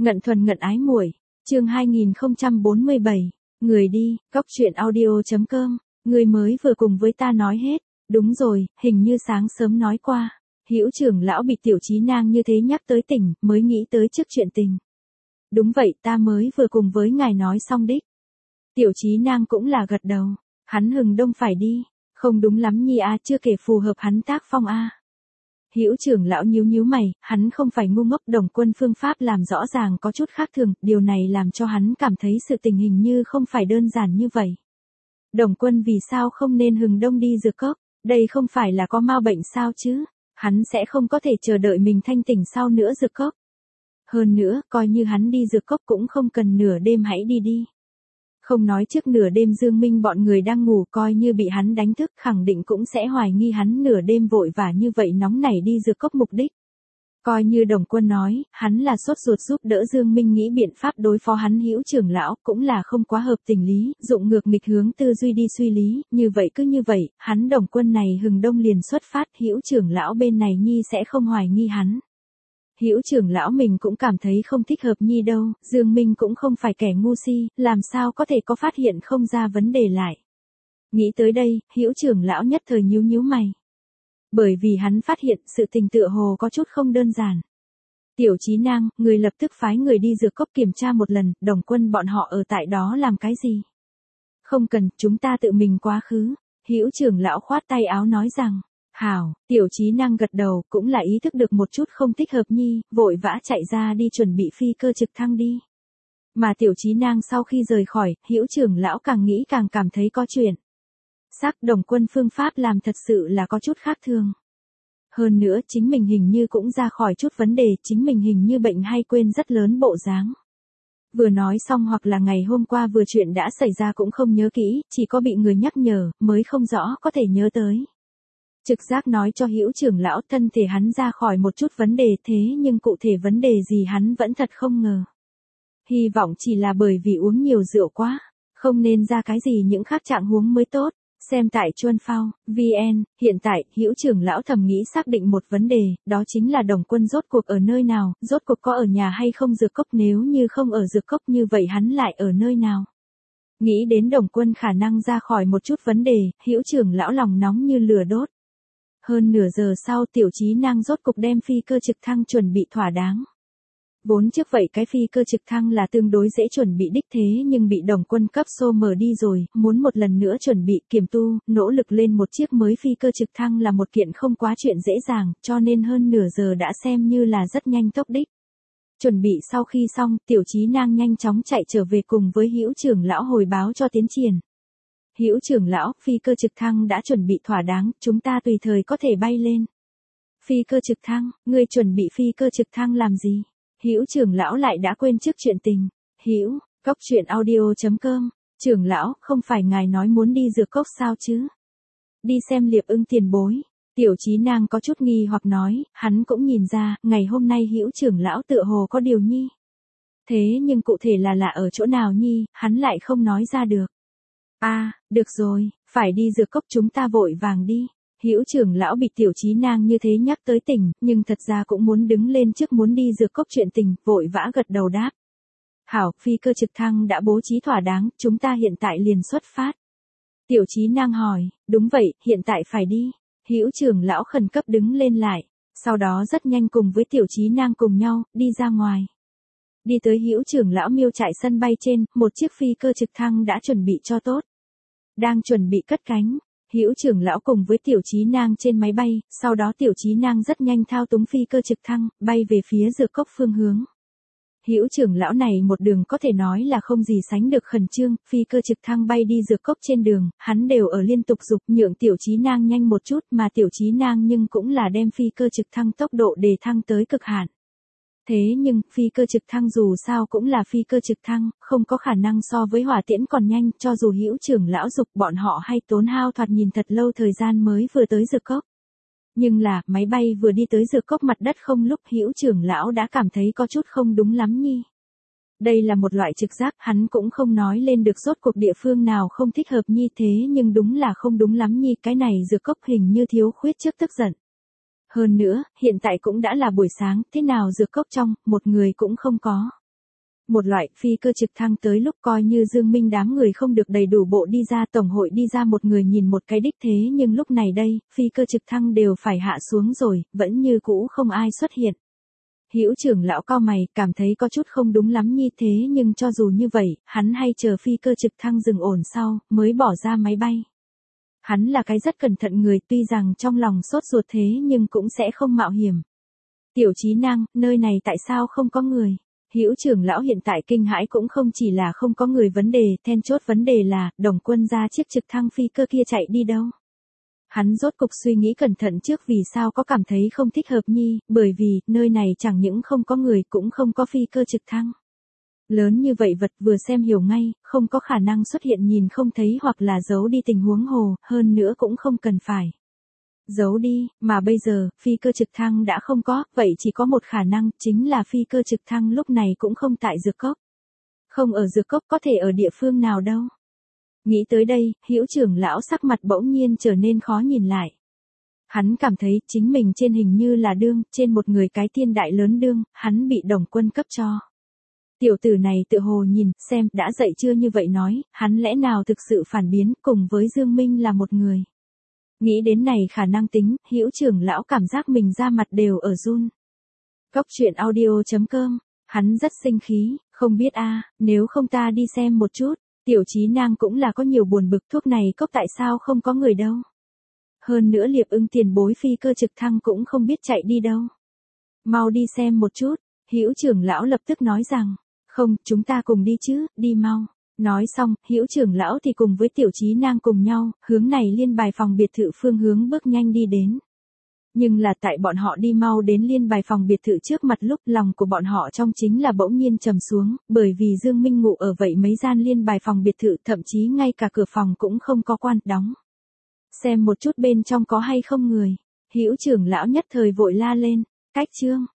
Ngận thuần ngận ái muội, chương 2047, người đi, góc chuyện audio.com, người mới vừa cùng với ta nói hết, đúng rồi, hình như sáng sớm nói qua, Hữu trưởng lão bị tiểu trí nang như thế nhắc tới tỉnh, mới nghĩ tới trước chuyện tình. Đúng vậy, ta mới vừa cùng với ngài nói xong đích. Tiểu trí nang cũng là gật đầu, hắn hừng đông phải đi, không đúng lắm nhi a, chưa kể phù hợp hắn tác phong a. Hữu trưởng lão nhíu nhíu mày, hắn không phải ngu ngốc, Đồng Quân phương pháp làm rõ ràng có chút khác thường, điều này làm cho hắn cảm thấy sự tình hình như không phải đơn giản như vậy. Đồng Quân vì sao không nên hừng đông đi dược cốc, đây không phải là có mau bệnh sao chứ, hắn sẽ không có thể chờ đợi mình thanh tỉnh sau nữa dược cốc. Hơn nữa, coi như hắn đi dược cốc cũng không cần nửa đêm hãy đi. Không nói trước nửa đêm Dương Minh bọn người đang ngủ, coi như bị hắn đánh thức khẳng định cũng sẽ hoài nghi hắn nửa đêm vội vã như vậy nóng nảy đi dược cốc mục đích. Coi như Đồng Quân nói, hắn là sốt ruột giúp đỡ Dương Minh nghĩ biện pháp đối phó hắn Hữu trưởng lão, cũng là không quá hợp tình lý, dụng ngược nghịch hướng tư duy đi suy lý, như vậy cứ như vậy, hắn Đồng Quân này hừng đông liền xuất phát, Hữu trưởng lão bên này nhi sẽ không hoài nghi hắn. Hữu trưởng lão mình cũng cảm thấy không thích hợp nhi đâu, Dương Minh cũng không phải kẻ ngu si, làm sao có thể có phát hiện không ra vấn đề lại. Nghĩ tới đây, Hữu trưởng lão nhất thời nhíu nhíu mày. Bởi vì hắn phát hiện sự tình tựa hồ có chút không đơn giản. Tiểu trí nang, người lập tức phái người đi dược cốc kiểm tra một lần, Đồng Quân bọn họ ở tại đó làm cái gì? Không cần, chúng ta tự mình quá khứ. Hữu trưởng lão khoát tay áo nói rằng. Hảo, tiểu trí năng gật đầu, cũng là ý thức được một chút không thích hợp nhi, vội vã chạy ra đi chuẩn bị phi cơ trực thăng đi. Mà tiểu trí năng sau khi rời khỏi, Hữu trưởng lão càng nghĩ càng cảm thấy có chuyện. Đồng Quân phương pháp làm thật sự là có chút khác thường. Hơn nữa chính mình hình như cũng ra khỏi chút vấn đề, chính mình hình như bệnh hay quên rất lớn bộ dáng. Vừa nói xong hoặc là ngày hôm qua vừa chuyện đã xảy ra cũng không nhớ kỹ, chỉ có bị người nhắc nhở, mới không rõ có thể nhớ tới. Trực giác nói cho Hữu trưởng lão thân thể hắn ra khỏi một chút vấn đề, thế nhưng cụ thể vấn đề gì hắn vẫn thật không ngờ. Hy vọng chỉ là bởi vì uống nhiều rượu quá, không nên ra cái gì những khác trạng huống mới tốt. Xem tại Chuân Phao, VN, hiện tại, Hữu trưởng lão thầm nghĩ xác định một vấn đề, đó chính là Đồng Quân rốt cuộc ở nơi nào, rốt cuộc có ở nhà hay không dược cốc, nếu như không ở dược cốc như vậy hắn lại ở nơi nào. Nghĩ đến Đồng Quân khả năng ra khỏi một chút vấn đề, Hữu trưởng lão lòng nóng như lửa đốt. Hơn nửa giờ sau tiểu trí năng rốt cục đem phi cơ trực thăng chuẩn bị thỏa đáng. Vốn trước vậy cái phi cơ trực thăng là tương đối dễ chuẩn bị đích, thế nhưng bị Đồng Quân cấp xô mở đi rồi, muốn một lần nữa chuẩn bị kiểm tu, nỗ lực lên một chiếc mới phi cơ trực thăng là một kiện không quá chuyện dễ dàng, cho nên hơn nửa giờ đã xem như là rất nhanh tốc đích. Chuẩn bị sau khi xong, tiểu trí năng nhanh chóng chạy trở về cùng với Hữu trưởng lão hồi báo cho tiến triển. Hữu trưởng lão, phi cơ trực thăng đã chuẩn bị thỏa đáng, chúng ta tùy thời có thể bay lên. Phi cơ trực thăng, ngươi chuẩn bị phi cơ trực thăng làm gì? Hữu trưởng lão lại đã quên trước chuyện tình. Hữu, góc chuyện audio.com, trưởng lão, không phải ngài nói muốn đi dược cốc sao chứ? Đi xem Liệp Ưng tiền bối. Tiểu trí năng có chút nghi hoặc nói, hắn cũng nhìn ra, ngày hôm nay Hữu trưởng lão tựa hồ có điều nhi. Thế nhưng cụ thể là ở chỗ nào nhi, hắn lại không nói ra được. Được rồi, phải đi dược cốc, chúng ta vội vàng đi. Hữu trưởng lão bị tiểu trí nang như thế nhắc tới tỉnh, nhưng thật ra cũng muốn đứng lên trước muốn đi dược cốc chuyện tình, vội vã gật đầu đáp. Hảo, phi cơ trực thăng đã bố trí thỏa đáng, chúng ta hiện tại liền xuất phát. Tiểu trí nang hỏi, đúng vậy, hiện tại phải đi. Hữu trưởng lão khẩn cấp đứng lên lại, sau đó rất nhanh cùng với tiểu trí nang cùng nhau, đi ra ngoài. Đi tới Hữu trưởng lão miêu trại sân bay trên, một chiếc phi cơ trực thăng đã chuẩn bị cho tốt. Đang chuẩn bị cất cánh, Hữu trưởng lão cùng với tiểu trí nang trên máy bay, sau đó tiểu trí nang rất nhanh thao túng phi cơ trực thăng, bay về phía dược cốc phương hướng. Hữu trưởng lão này một đường có thể nói là không gì sánh được khẩn trương, phi cơ trực thăng bay đi dược cốc trên đường, hắn đều ở liên tục giục nhượng tiểu trí nang nhanh một chút, mà tiểu trí nang nhưng cũng là đem phi cơ trực thăng tốc độ đề thăng tới cực hạn. Thế nhưng, phi cơ trực thăng dù sao cũng là phi cơ trực thăng, không có khả năng so với hỏa tiễn còn nhanh, cho dù Hữu trưởng lão dục bọn họ hay tốn hao thoạt nhìn thật lâu thời gian mới vừa tới dược cốc. Nhưng là, máy bay vừa đi tới dược cốc mặt đất không lúc Hữu trưởng lão đã cảm thấy có chút không đúng lắm nhi. Đây là một loại trực giác, hắn cũng không nói lên được rốt cuộc địa phương nào không thích hợp nhi, thế nhưng đúng là không đúng lắm nhi, cái này dược cốc hình như thiếu khuyết trước tức giận. Hơn nữa, hiện tại cũng đã là buổi sáng, thế nào dược cốc trong, một người cũng không có. Một loại phi cơ trực thăng tới lúc coi như Dương Minh đám người không được đầy đủ bộ đi ra tổng hội đi ra một người nhìn một cái đích thế nhưng lúc này đây, phi cơ trực thăng đều phải hạ xuống rồi, vẫn như cũ không ai xuất hiện. Hữu trưởng lão cau mày, cảm thấy có chút không đúng lắm như thế nhưng cho dù như vậy, hắn hay chờ phi cơ trực thăng dừng ổn sau, mới bỏ ra máy bay. Hắn là cái rất cẩn thận người tuy rằng trong lòng sốt ruột thế nhưng cũng sẽ không mạo hiểm. Tiểu Chí Năng, nơi này tại sao không có người? Hữu trưởng lão hiện tại kinh hãi cũng không chỉ là không có người vấn đề, then chốt vấn đề là, Đồng Quân ra chiếc trực thăng phi cơ kia chạy đi đâu? Hắn rốt cục suy nghĩ cẩn thận trước vì sao có cảm thấy không thích hợp nhi, bởi vì, nơi này chẳng những không có người cũng không có phi cơ trực thăng. Lớn như vậy vật vừa xem hiểu ngay, không có khả năng xuất hiện nhìn không thấy hoặc là giấu đi tình huống hồ, hơn nữa cũng không cần phải giấu đi, mà bây giờ, phi cơ trực thăng đã không có, vậy chỉ có một khả năng, chính là phi cơ trực thăng lúc này cũng không tại Dược Cốc. Không ở Dược Cốc có thể ở địa phương nào đâu. Nghĩ tới đây, Hữu trưởng lão sắc mặt bỗng nhiên trở nên khó nhìn lại. Hắn cảm thấy chính mình trên hình như là đương, trên một người cái tiên đại lớn đương, hắn bị Đồng Quân cấp cho. Tiểu tử này tự hồ nhìn, xem, đã dậy chưa như vậy nói, hắn lẽ nào thực sự phản biến, cùng với Dương Minh là một người. Nghĩ đến này khả năng tính, Hữu trưởng lão cảm giác mình da mặt đều ở run. Cốc truyện audio.com, hắn rất sinh khí, không biết nếu không ta đi xem một chút, Tiểu Chí Năng cũng là có nhiều buồn bực thuốc này cốc tại sao không có người đâu. Hơn nữa Liệp Ưng tiền bối phi cơ trực thăng cũng không biết chạy đi đâu. Mau đi xem một chút, Hữu trưởng lão lập tức nói rằng, không, chúng ta cùng đi chứ, đi mau. Nói xong, Hữu trưởng lão thì cùng với Tiểu Chí Năng cùng nhau, hướng này liên bài phòng biệt thự phương hướng bước nhanh đi đến. Nhưng là tại bọn họ đi mau đến liên bài phòng biệt thự trước mặt lúc lòng của bọn họ trong chính là bỗng nhiên trầm xuống, bởi vì Dương Minh ngủ ở vậy mấy gian liên bài phòng biệt thự thậm chí ngay cả cửa phòng cũng không có quan đóng. Xem một chút bên trong có hay không người, Hữu trưởng lão nhất thời vội la lên, cách chương.